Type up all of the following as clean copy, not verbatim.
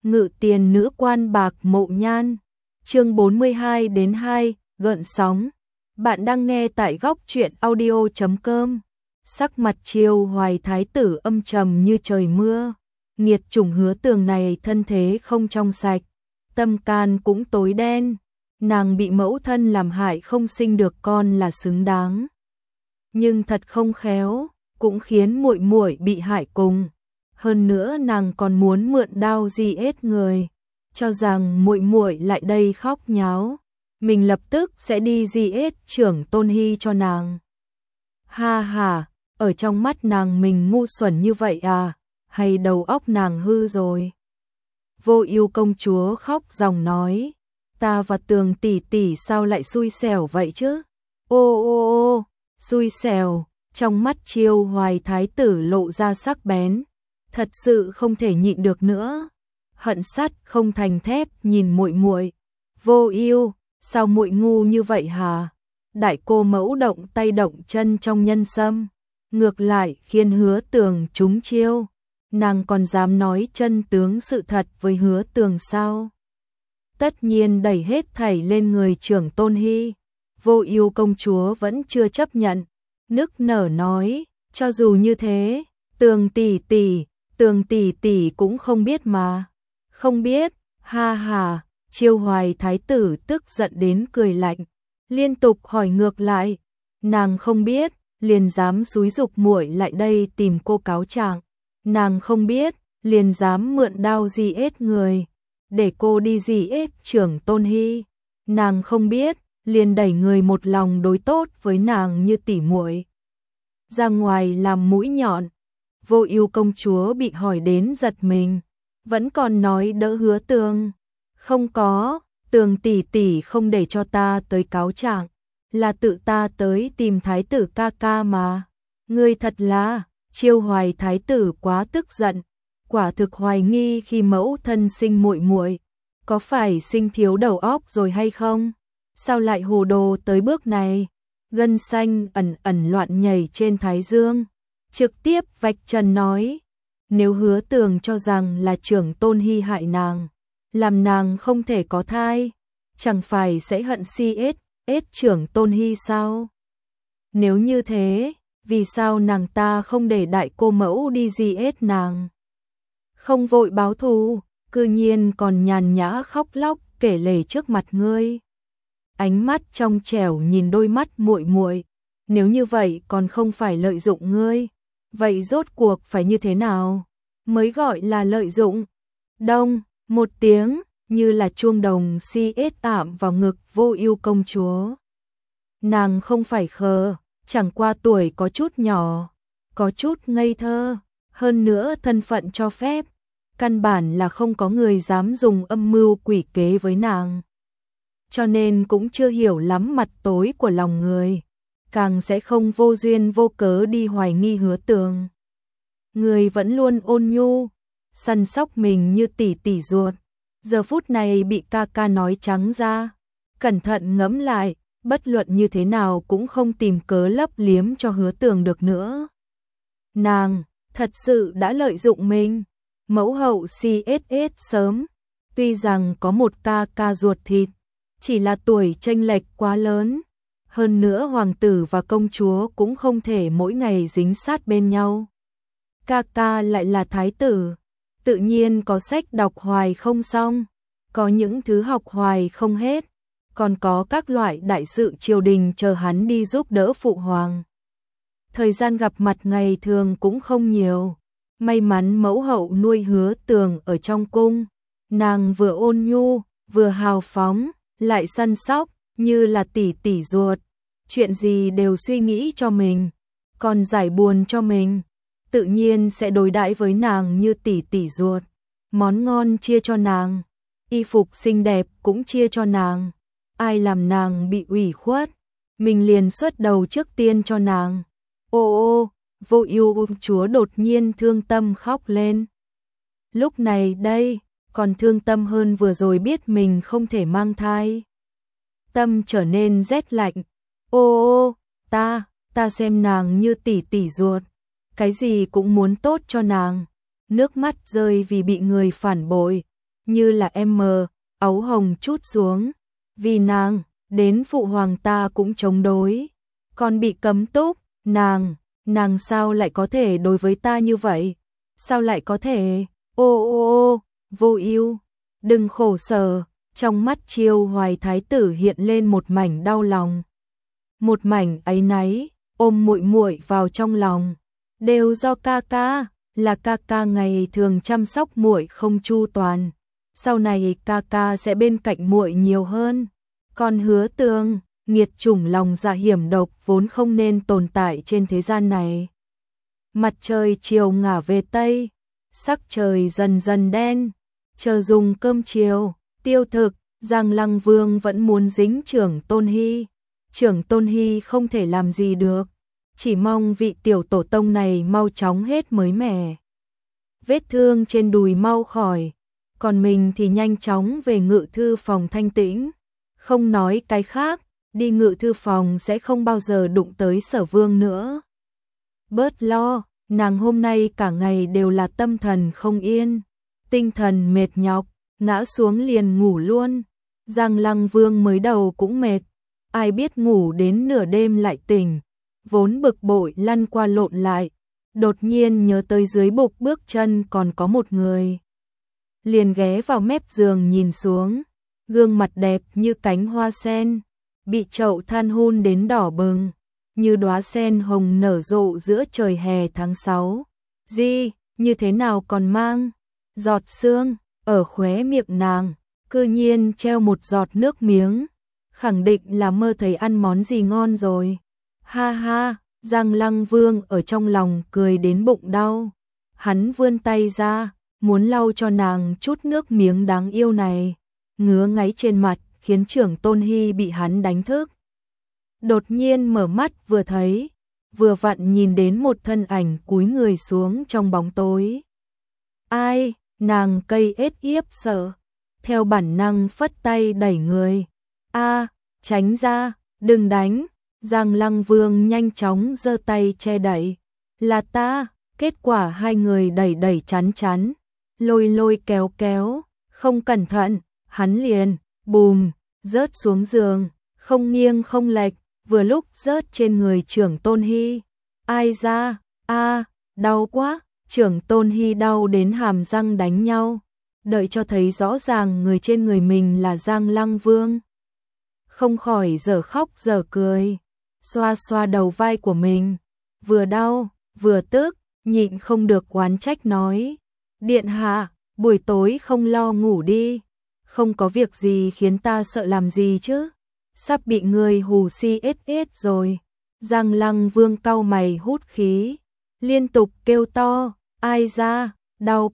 Ngự tiền nữ quan bạc mộ nhan. Chương 42-2, gợn sóng. Bạn đang nghe tại góc truyện audio.com. Sắc mặt Chiêu Hoài thái tử âm trầm như trời mưa. Nghiệt chủng Hứa Tường này thân thế không trong sạch, tâm can cũng tối đen. Nàng bị mẫu thân làm hại không sinh được con là xứng đáng. Nhưng thật không khéo, cũng khiến muội muội bị hại cùng. Hơn nữa nàng còn muốn mượn đao giết người, cho rằng muội muội lại đây khóc nháo, mình lập tức sẽ đi giết trưởng Tôn Hy cho nàng. Ha ha, ở trong mắt nàng mình ngu xuẩn như vậy à, hay đầu óc nàng hư rồi? Vô Ưu công chúa khóc ròng nói, ta và Tường tỷ tỷ sao lại xui xẻo vậy chứ? Ô ô ô, xui xẻo. Trong mắt Chiêu Hoài thái tử lộ ra sắc bén, thật sự không thể nhịn được nữa. Hận sắt không thành thép nhìn muội muội. Vô Ưu, sao muội ngu như vậy hả? Đại cô mẫu động tay động chân trong nhân sâm, ngược lại khiến Hứa Tường trúng chiêu. Nàng còn dám nói chân tướng sự thật với Hứa Tường sao? Tất nhiên đẩy hết thảy lên người trưởng Tôn Hy. Vô Ưu công chúa vẫn chưa chấp nhận, nức nở nói, cho dù như thế, Tường tỷ tỷ cũng không biết mà. Không biết? Ha ha. Chiêu Hoài thái tử tức giận đến cười lạnh, liên tục hỏi ngược lại. Nàng không biết, liền dám xúi giục muội lại đây tìm cô cáo trạng. Nàng không biết, liền dám mượn đao giết người, để cô đi giết trưởng Tôn Hy. Nàng không biết, liền đẩy người một lòng đối tốt với nàng như tỉ muội ra ngoài làm mũi nhọn. Vô Ưu công chúa bị hỏi đến giật mình, vẫn còn nói đỡ Hứa Tường. Không có, Tường tỷ tỷ không để cho ta tới cáo trạng, là tự ta tới tìm thái tử ca ca mà. Ngươi thật là, Chiêu Hoài thái tử quá tức giận, quả thực hoài nghi khi mẫu thân sinh muội muội, có phải sinh thiếu đầu óc rồi hay không? Sao lại hồ đồ tới bước này? Gân xanh ẩn ẩn loạn nhảy trên thái dương, trực tiếp vạch trần nói, nếu Hứa Tường cho rằng là trưởng Tôn Hy hại nàng, làm nàng không thể có thai, chẳng phải sẽ hận ết trưởng Tôn Hy sao? Nếu như thế, vì sao nàng ta không để đại cô mẫu đi giết nàng? Không vội báo thù, cư nhiên còn nhàn nhã khóc lóc kể lể trước mặt ngươi. Ánh mắt trong trẻo nhìn đôi mắt muội muội, nếu như vậy còn không phải lợi dụng ngươi, vậy rốt cuộc phải như thế nào mới gọi là lợi dụng? Đông, một tiếng, như là chuông đồng ảm vào ngực Vô Ưu công chúa. Nàng không phải khờ, chẳng qua tuổi có chút nhỏ, có chút ngây thơ, hơn nữa thân phận cho phép, căn bản là không có người dám dùng âm mưu quỷ kế với nàng. Cho nên cũng chưa hiểu lắm mặt tối của lòng người, càng sẽ không vô duyên vô cớ đi hoài nghi Hứa Tường. Người vẫn luôn ôn nhu, săn sóc mình như tỷ tỷ ruột, giờ phút này bị ca ca nói trắng ra. Cẩn thận ngẫm lại, bất luận như thế nào cũng không tìm cớ lấp liếm cho Hứa Tường được nữa. Nàng thật sự đã lợi dụng mình. Mẫu hậu CSS sớm, tuy rằng có một ca ca ruột thịt, chỉ là tuổi chênh lệch quá lớn, hơn nữa hoàng tử và công chúa cũng không thể mỗi ngày dính sát bên nhau. Ca ca lại là thái tử, tự nhiên có sách đọc hoài không xong, có những thứ học hoài không hết, còn có các loại đại sự triều đình chờ hắn đi giúp đỡ phụ hoàng. Thời gian gặp mặt ngày thường cũng không nhiều. May mắn mẫu hậu nuôi Hứa Tường ở trong cung, nàng vừa ôn nhu, vừa hào phóng, lại săn sóc, như là tỷ tỷ ruột, chuyện gì đều suy nghĩ cho mình, còn giải buồn cho mình, tự nhiên sẽ đối đãi với nàng như tỷ tỷ ruột, món ngon chia cho nàng, y phục xinh đẹp cũng chia cho nàng, ai làm nàng bị ủy khuất, mình liền xuất đầu trước tiên cho nàng. Ô ô, Vô Ưu công chúa đột nhiên thương tâm khóc lên. Lúc này đây, còn thương tâm hơn vừa rồi biết mình không thể mang thai. Tâm trở nên rét lạnh. Ô ô, ta xem nàng như tỷ tỷ ruột, cái gì cũng muốn tốt cho nàng. Nước mắt rơi vì bị người phản bội, như là ấu hồng chút xuống. Vì nàng, đến phụ hoàng ta cũng chống đối, còn bị cấm túc, nàng sao lại có thể đối với ta như vậy? Sao lại có thể? Ô, Vô Ưu, đừng khổ sở. Trong mắt Chiêu Hoài thái tử hiện lên một mảnh đau lòng, một mảnh áy náy, ôm muội muội vào trong lòng. Đều do ca ca, là ca ca ngày thường chăm sóc muội không chu toàn. Sau này ca ca sẽ bên cạnh muội nhiều hơn. Còn Hứa Tường, nghiệt chủng lòng dạ hiểm độc vốn không nên tồn tại trên thế gian này. Mặt trời chiều ngả về tây, sắc trời dần dần đen, chờ dùng cơm chiều, tiêu thực, Giang Lăng Vương vẫn muốn dính Trưởng Tôn Hy. Trưởng Tôn Hy không thể làm gì được, chỉ mong vị tiểu tổ tông này mau chóng hết mới mẻ. Vết thương trên đùi mau khỏi, còn mình thì nhanh chóng về ngự thư phòng thanh tĩnh. Không nói cái khác, đi ngự thư phòng sẽ không bao giờ đụng tới Sở Vương nữa. Bớt lo, nàng hôm nay cả ngày đều là tâm thần không yên, tinh thần mệt nhọc, ngã xuống liền ngủ luôn. Giang Lăng Vương mới đầu cũng mệt, ai biết ngủ đến nửa đêm lại tỉnh, vốn bực bội lăn qua lộn lại, đột nhiên nhớ tới dưới bục bước chân còn có một người. Liền ghé vào mép giường nhìn xuống, gương mặt đẹp như cánh hoa sen, bị chậu than hun đến đỏ bừng, như đóa sen hồng nở rộ giữa trời hè tháng 6. Như thế nào còn mang giọt sương, ở khóe miệng nàng, cư nhiên treo một giọt nước miếng, khẳng định là mơ thấy ăn món gì ngon rồi. Ha ha, Giang Lăng Vương ở trong lòng cười đến bụng đau. Hắn vươn tay ra, muốn lau cho nàng chút nước miếng đáng yêu này, ngứa ngáy trên mặt khiến Trưởng Tôn Hy bị hắn đánh thức. Đột nhiên mở mắt vừa thấy, vừa vặn nhìn đến một thân ảnh cúi người xuống trong bóng tối. Ai? Nàng cây ết yếp sợ, theo bản năng phất tay đẩy người. Tránh ra, đừng đánh. Giang Lăng Vương nhanh chóng giơ tay che đậy. Là ta. Kết quả hai người đẩy đẩy chắn, lôi kéo, không cẩn thận, hắn liền bùm rớt xuống giường, không nghiêng không lệch, vừa lúc rớt trên người Trưởng Tôn Hy. Ai ra? Đau quá. Trưởng Tôn Hy đau đến hàm răng đánh nhau, đợi cho thấy rõ ràng người trên người mình là Giang Lăng Vương. Không khỏi dở khóc dở cười, xoa xoa đầu vai của mình, vừa đau, vừa tức, nhịn không được oán trách nói. Điện hạ, buổi tối không lo ngủ đi, không có việc gì khiến ta sợ làm gì chứ, sắp bị người hù si ết rồi. Giang Lăng Vương cau mày hút khí, liên tục kêu to, ai ra, đau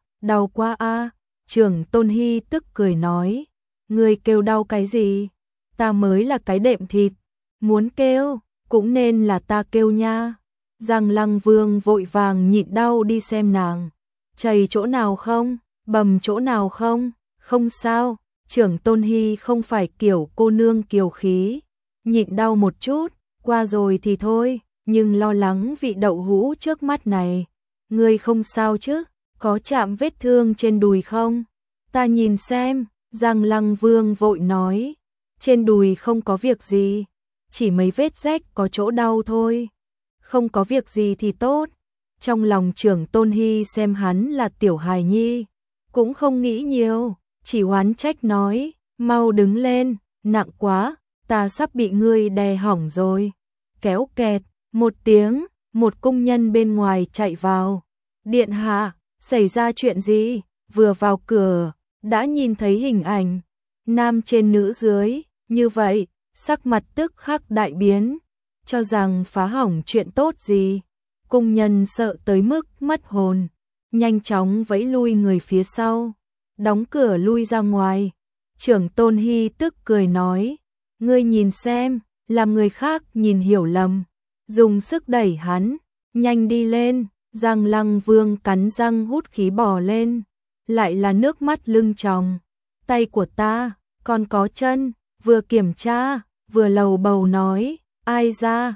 quá a. Trưởng Tôn Hy tức cười nói, người kêu đau cái gì, ta mới là cái đệm thịt, muốn kêu, cũng nên là ta kêu nha. Giang Lăng Vương vội vàng nhịn đau đi xem nàng, chảy chỗ nào không, bầm chỗ nào không, không sao. Trưởng Tôn Hy không phải kiểu cô nương kiều khí, nhịn đau một chút, qua rồi thì thôi, nhưng lo lắng vị đậu hũ trước mắt này. Ngươi không sao chứ, có chạm vết thương trên đùi không? Ta nhìn xem. Giang Lăng Vương vội nói, trên đùi không có việc gì, chỉ mấy vết rách có chỗ đau thôi. Không có việc gì thì tốt. Trong lòng Trưởng Tôn Hy xem hắn là tiểu hài nhi, cũng không nghĩ nhiều, chỉ oán trách nói, mau đứng lên, nặng quá, ta sắp bị ngươi đè hỏng rồi. Kéo kẹt, một tiếng, một cung nhân bên ngoài chạy vào. Điện hạ, xảy ra chuyện gì? Vừa vào cửa, đã nhìn thấy hình ảnh, nam trên nữ dưới, như vậy, sắc mặt tức khắc đại biến, cho rằng phá hỏng chuyện tốt gì. Cung nhân sợ tới mức mất hồn, nhanh chóng vẫy lui người phía sau, đóng cửa lui ra ngoài. Trưởng Tôn Hy tức cười nói, ngươi nhìn xem, làm người khác nhìn hiểu lầm, dùng sức đẩy hắn, nhanh đi lên. Giang Lăng Vương cắn răng hút khí bò lên, lại là nước mắt lưng tròng. Tay của ta, còn có chân, vừa kiểm tra, vừa lầu bầu nói, ai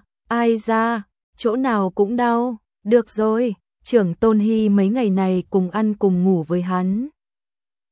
ra, chỗ nào cũng đau. Được rồi, Trưởng Tôn Hy mấy ngày này cùng ăn cùng ngủ với hắn,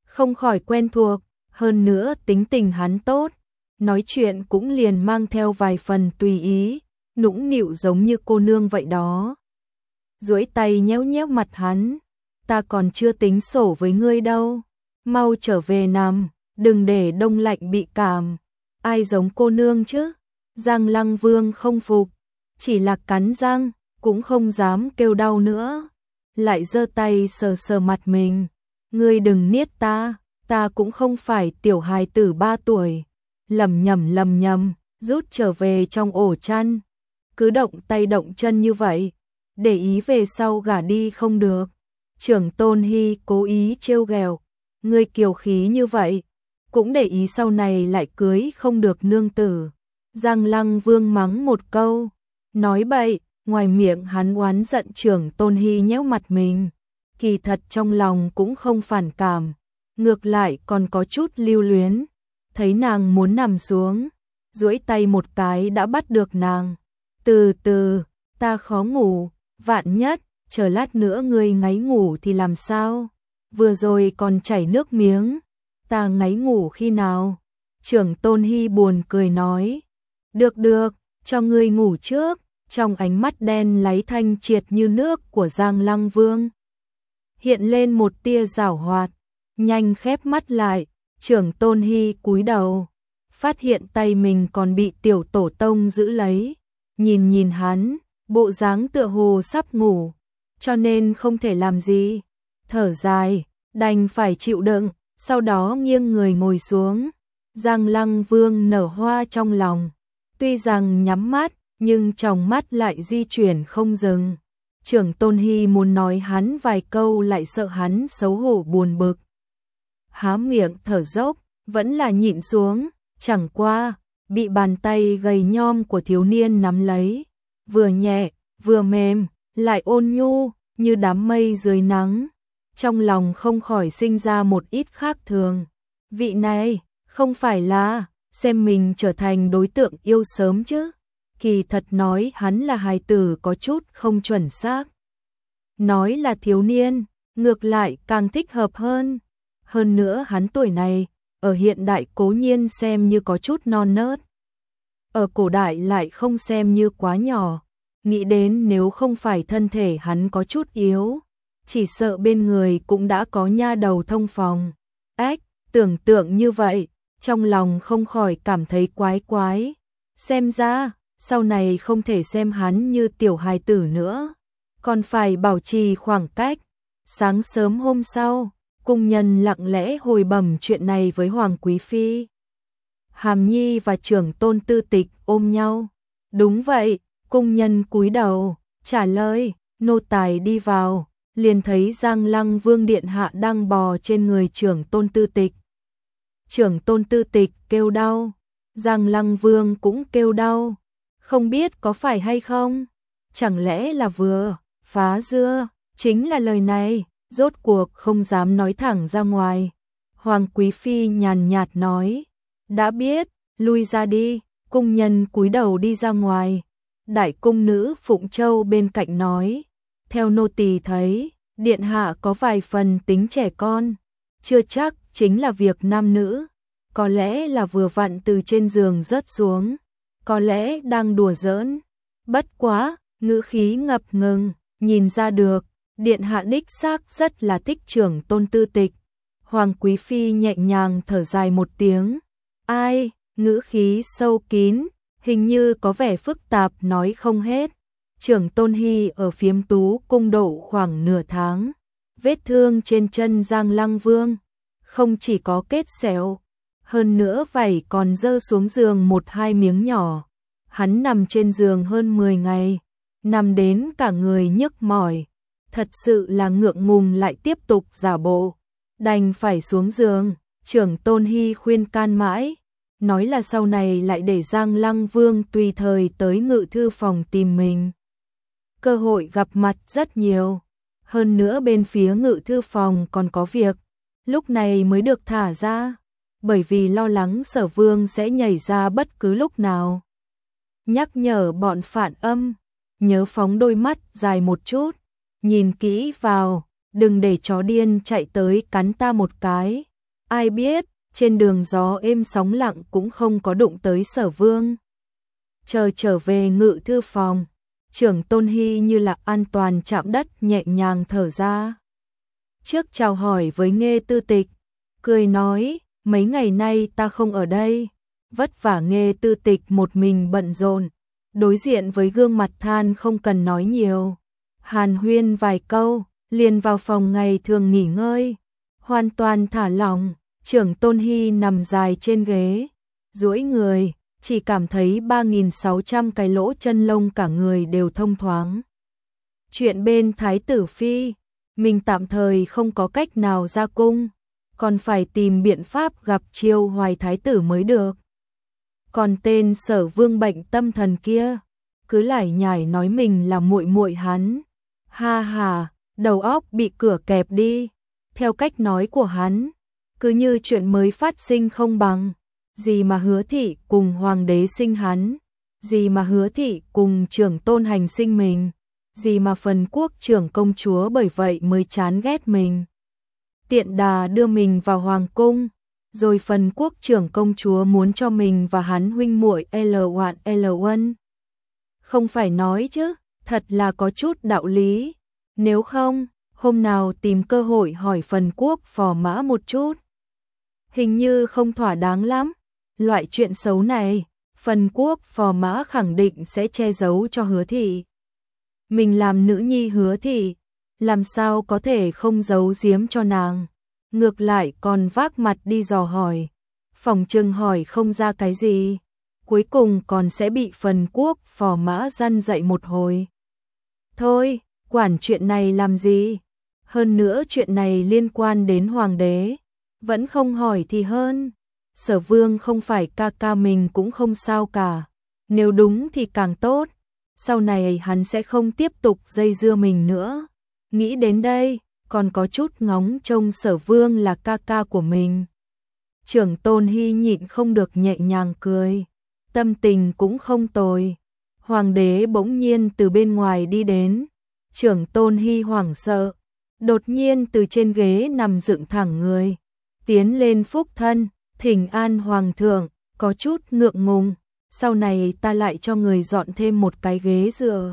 không khỏi quen thuộc, hơn nữa tính tình hắn tốt, nói chuyện cũng liền mang theo vài phần tùy ý, nũng nịu giống như cô nương vậy đó. Duỗi tay nhéo nhéo mặt hắn, ta còn chưa tính sổ với ngươi đâu, mau trở về nằm, đừng để đông lạnh bị cảm. Ai giống cô nương chứ? Giang Lăng Vương không phục, chỉ là cắn răng, cũng không dám kêu đau nữa, lại giơ tay sờ sờ mặt mình. Ngươi đừng niết ta cũng không phải tiểu hài tử 3 tuổi. Lầm nhầm, rút trở về trong ổ chăn. Cứ động tay động chân như vậy, để ý về sau gả đi không được. Trưởng Tôn Hy cố ý trêu ghẹo, ngươi kiều khí như vậy, cũng để ý sau này lại cưới không được nương tử. Giang Lăng Vương mắng một câu, nói bậy, ngoài miệng hắn oán giận Trưởng Tôn Hy nhéo mặt mình, kỳ thật trong lòng cũng không phản cảm, ngược lại còn có chút lưu luyến. Thấy nàng muốn nằm xuống, duỗi tay một cái đã bắt được nàng. Từ từ, ta khó ngủ, vạn nhất, chờ lát nữa ngươi ngáy ngủ thì làm sao? Vừa rồi còn chảy nước miếng, ta ngáy ngủ khi nào? Trưởng Tôn Hy buồn cười nói, được, cho ngươi ngủ trước. Trong ánh mắt đen láy thanh triệt như nước của Giang Lăng Vương hiện lên một tia giảo hoạt, nhanh khép mắt lại. Trưởng Tôn Hy cúi đầu, phát hiện tay mình còn bị tiểu tổ tông giữ lấy, nhìn hắn, bộ dáng tựa hồ sắp ngủ, cho nên không thể làm gì, thở dài, đành phải chịu đựng, sau đó nghiêng người ngồi xuống. Giang Lăng Vương nở hoa trong lòng, tuy rằng nhắm mắt, nhưng trong mắt lại di chuyển không dừng. Trưởng Tôn Hy muốn nói hắn vài câu lại sợ hắn xấu hổ buồn bực. Há miệng thở dốc, vẫn là nhịn xuống, chẳng qua, bị bàn tay gầy nhom của thiếu niên nắm lấy, vừa nhẹ, vừa mềm, lại ôn nhu, như đám mây dưới nắng. Trong lòng không khỏi sinh ra một ít khác thường. Vị này, không phải là, xem mình trở thành đối tượng yêu sớm chứ. Kỳ thật nói hắn là hài tử có chút không chuẩn xác. Nói là thiếu niên, ngược lại càng thích hợp hơn. Hơn nữa hắn tuổi này, ở hiện đại cố nhiên xem như có chút non nớt. Ở cổ đại lại không xem như quá nhỏ. Nghĩ đến nếu không phải thân thể hắn có chút yếu, chỉ sợ bên người cũng đã có nha đầu thông phòng. Ếch, tưởng tượng như vậy, trong lòng không khỏi cảm thấy quái quái. Xem ra, sau này không thể xem hắn như tiểu hài tử nữa, còn phải bảo trì khoảng cách. Sáng sớm hôm sau, cung nhân lặng lẽ hồi bẩm chuyện này với Hoàng Quý Phi. Hàm Nhi và Trưởng Tôn Tư Tịch ôm nhau. Đúng vậy, cung nhân cúi đầu, trả lời, nô tài đi vào, liền thấy Giang Lăng Vương điện hạ đang bò trên người Trưởng Tôn Tư Tịch. Trưởng Tôn Tư Tịch kêu đau, Giang Lăng Vương cũng kêu đau, không biết có phải hay không, chẳng lẽ là vừa phá dưa, chính là lời này, rốt cuộc không dám nói thẳng ra ngoài. Hoàng Quý Phi nhàn nhạt nói, đã biết, lui ra đi. Cung nhân cúi đầu đi ra ngoài. Đại cung nữ Phụng Châu bên cạnh nói, theo nô tỳ thấy, điện hạ có vài phần tính trẻ con, chưa chắc chính là việc nam nữ, có lẽ là vừa vặn từ trên giường rớt xuống, có lẽ đang đùa giỡn. Bất quá, ngữ khí ngập ngừng, nhìn ra được, điện hạ đích xác rất là thích Trưởng Tôn Tư Tịch. Hoàng Quý Phi nhẹ nhàng thở dài một tiếng, ai, ngữ khí sâu kín, hình như có vẻ phức tạp nói không hết. Trưởng Tôn Hy ở Phiếm Tú cung độ khoảng nửa tháng, vết thương trên chân Giang Lăng Vương không chỉ có kết sẹo, hơn nữa vảy còn rơi xuống giường 1-2 miếng nhỏ. Hắn nằm trên giường hơn 10 ngày, nằm đến cả người nhức mỏi, thật sự là ngượng ngùng lại tiếp tục giả bộ, đành phải xuống giường. Trưởng Tôn Hy khuyên can mãi, nói là sau này lại để Giang Lăng Vương tùy thời tới ngự thư phòng tìm mình. Cơ hội gặp mặt rất nhiều, hơn nữa bên phía ngự thư phòng còn có việc, lúc này mới được thả ra, bởi vì lo lắng Sở Vương sẽ nhảy ra bất cứ lúc nào. Nhắc nhở bọn phản âm, nhớ phóng đôi mắt dài một chút, nhìn kỹ vào, đừng để chó điên chạy tới cắn ta một cái. Ai biết, trên đường gió êm sóng lặng cũng không có đụng tới Sở Vương. Chờ trở về ngự thư phòng, Trưởng Tôn Hy như là an toàn chạm đất nhẹ nhàng thở ra. Trước chào hỏi với Nghê Tư Tịch, cười nói, mấy ngày nay ta không ở đây, vất vả. Nghê Tư Tịch một mình bận rộn, đối diện với gương mặt than không cần nói nhiều. Hàn huyên vài câu, liền vào phòng ngày thường nghỉ ngơi, hoàn toàn thả lỏng. Trưởng Tôn Hy nằm dài trên ghế, duỗi người, chỉ cảm thấy 3.600 cái lỗ chân lông cả người đều thông thoáng. Chuyện bên Thái tử Phi, mình tạm thời không có cách nào ra cung, còn phải tìm biện pháp gặp Chiêu Hoài Thái tử mới được. Còn tên Sở Vương bệnh tâm thần kia, cứ lải nhải nói mình là muội muội hắn. Ha ha, đầu óc bị cửa kẹp đi. Theo cách nói của hắn, cứ như chuyện mới phát sinh không bằng. Gì mà Hứa thị cùng hoàng đế sinh hắn, gì mà Hứa thị cùng Trưởng Tôn Hành sinh mình, gì mà Phần Quốc trưởng công chúa bởi vậy mới chán ghét mình. Tiện đà đưa mình vào hoàng cung, rồi Phần Quốc trưởng công chúa muốn cho mình và hắn huynh muội L1 L1. Không phải nói chứ, thật là có chút đạo lý. Nếu không, hôm nào tìm cơ hội hỏi Phần Quốc phò mã một chút. Hình như không thỏa đáng lắm. Loại chuyện xấu này, Phần Quốc phò mã khẳng định sẽ che giấu cho Hứa thị. Mình làm nữ nhi Hứa thị, làm sao có thể không giấu giếm cho nàng. Ngược lại còn vác mặt đi dò hỏi, phỏng chừng hỏi không ra cái gì, cuối cùng còn sẽ bị Phần Quốc phò mã răn dạy một hồi. Thôi, quản chuyện này làm gì? Hơn nữa chuyện này liên quan đến hoàng đế, vẫn không hỏi thì hơn. Sở Vương không phải ca ca mình cũng không sao cả, nếu đúng thì càng tốt, sau này hắn sẽ không tiếp tục dây dưa mình nữa. Nghĩ đến đây, còn có chút ngóng trông Sở Vương là ca ca của mình. Trưởng Tôn Hy nhịn không được nhẹ nhàng cười, tâm tình cũng không tồi. Hoàng đế bỗng nhiên từ bên ngoài đi đến, Trưởng Tôn Hy hoảng sợ, đột nhiên từ trên ghế nằm dựng thẳng người, tiến lên phúc thân, thỉnh an hoàng thượng, có chút ngượng ngùng, sau này ta lại cho người dọn thêm một cái ghế dựa.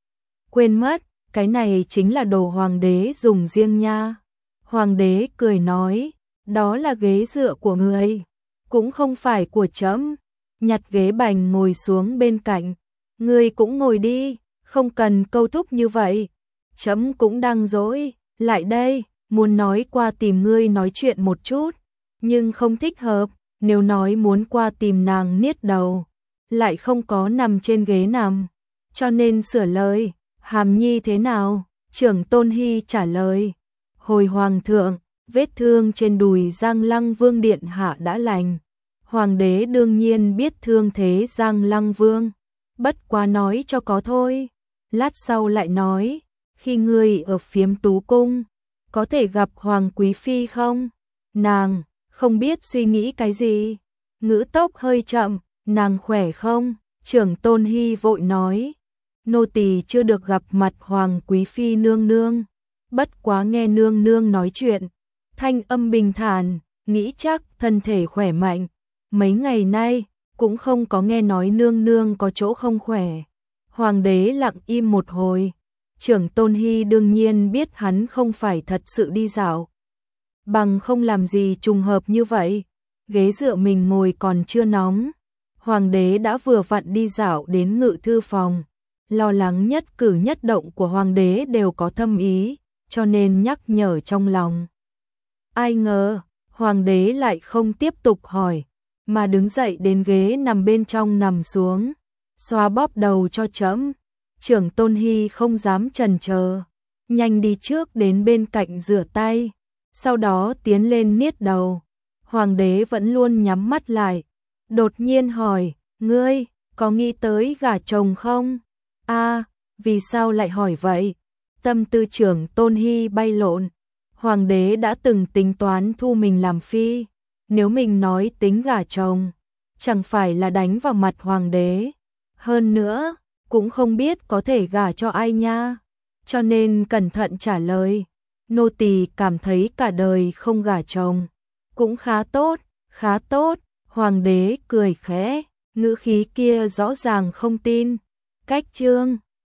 Quên mất, cái này chính là đồ hoàng đế dùng riêng nha. Hoàng đế cười nói, đó là ghế dựa của người, cũng không phải của trẫm. Nhặt ghế bành ngồi xuống bên cạnh, ngươi cũng ngồi đi, không cần câu thúc như vậy. Trẫm cũng đang rỗi, lại đây, muốn nói qua tìm ngươi nói chuyện một chút, nhưng không thích hợp, nếu nói muốn qua tìm nàng niết đầu, lại không có nằm trên ghế nằm, cho nên sửa lời. Hàm nhi thế nào? Trưởng Tôn Hy trả lời, hồi hoàng thượng, vết thương trên đùi Giang Lăng Vương điện hạ đã lành. Hoàng đế đương nhiên biết thương thế Giang Lăng Vương, bất quá nói cho có thôi. Lát sau lại nói, khi ngươi ở Phiếm Tú cung, có thể gặp Hoàng quý phi không? Nàng không biết suy nghĩ cái gì, ngữ tốc hơi chậm. Nàng khỏe không? Trưởng Tôn Hy vội nói, nô tỳ chưa được gặp mặt Hoàng quý phi nương nương, bất quá nghe nương nương nói chuyện, thanh âm bình thản, nghĩ chắc thân thể khỏe mạnh. Mấy ngày nay cũng không có nghe nói nương nương có chỗ không khỏe. Hoàng đế lặng im một hồi. Trưởng Tôn Hy đương nhiên biết hắn không phải thật sự đi dạo, bằng không làm gì trùng hợp như vậy. Ghế dựa mình ngồi còn chưa nóng, hoàng đế đã vừa vặn đi dạo đến ngự thư phòng, lo lắng nhất cử nhất động của hoàng đế đều có thâm ý, cho nên nhắc nhở trong lòng. Ai ngờ, hoàng đế lại không tiếp tục hỏi, mà đứng dậy đến ghế nằm bên trong nằm xuống, xoa bóp đầu cho trẫm. Trưởng Tôn Hy không dám chần chờ, nhanh đi trước đến bên cạnh rửa tay, sau đó tiến lên niết đầu. Hoàng đế vẫn luôn nhắm mắt lại, đột nhiên hỏi, ngươi có nghĩ tới gả chồng không? A, vì sao lại hỏi vậy? Tâm tư Trưởng Tôn Hy bay lộn. Hoàng đế đã từng tính toán thu mình làm phi, nếu mình nói tính gả chồng, chẳng phải là đánh vào mặt hoàng đế. Hơn nữa, cũng không biết có thể gả cho ai nha, cho nên cẩn thận trả lời, nô tỳ cảm thấy cả đời không gả chồng, Cũng khá tốt, hoàng đế cười khẽ, ngữ khí kia rõ ràng không tin. Cách Trương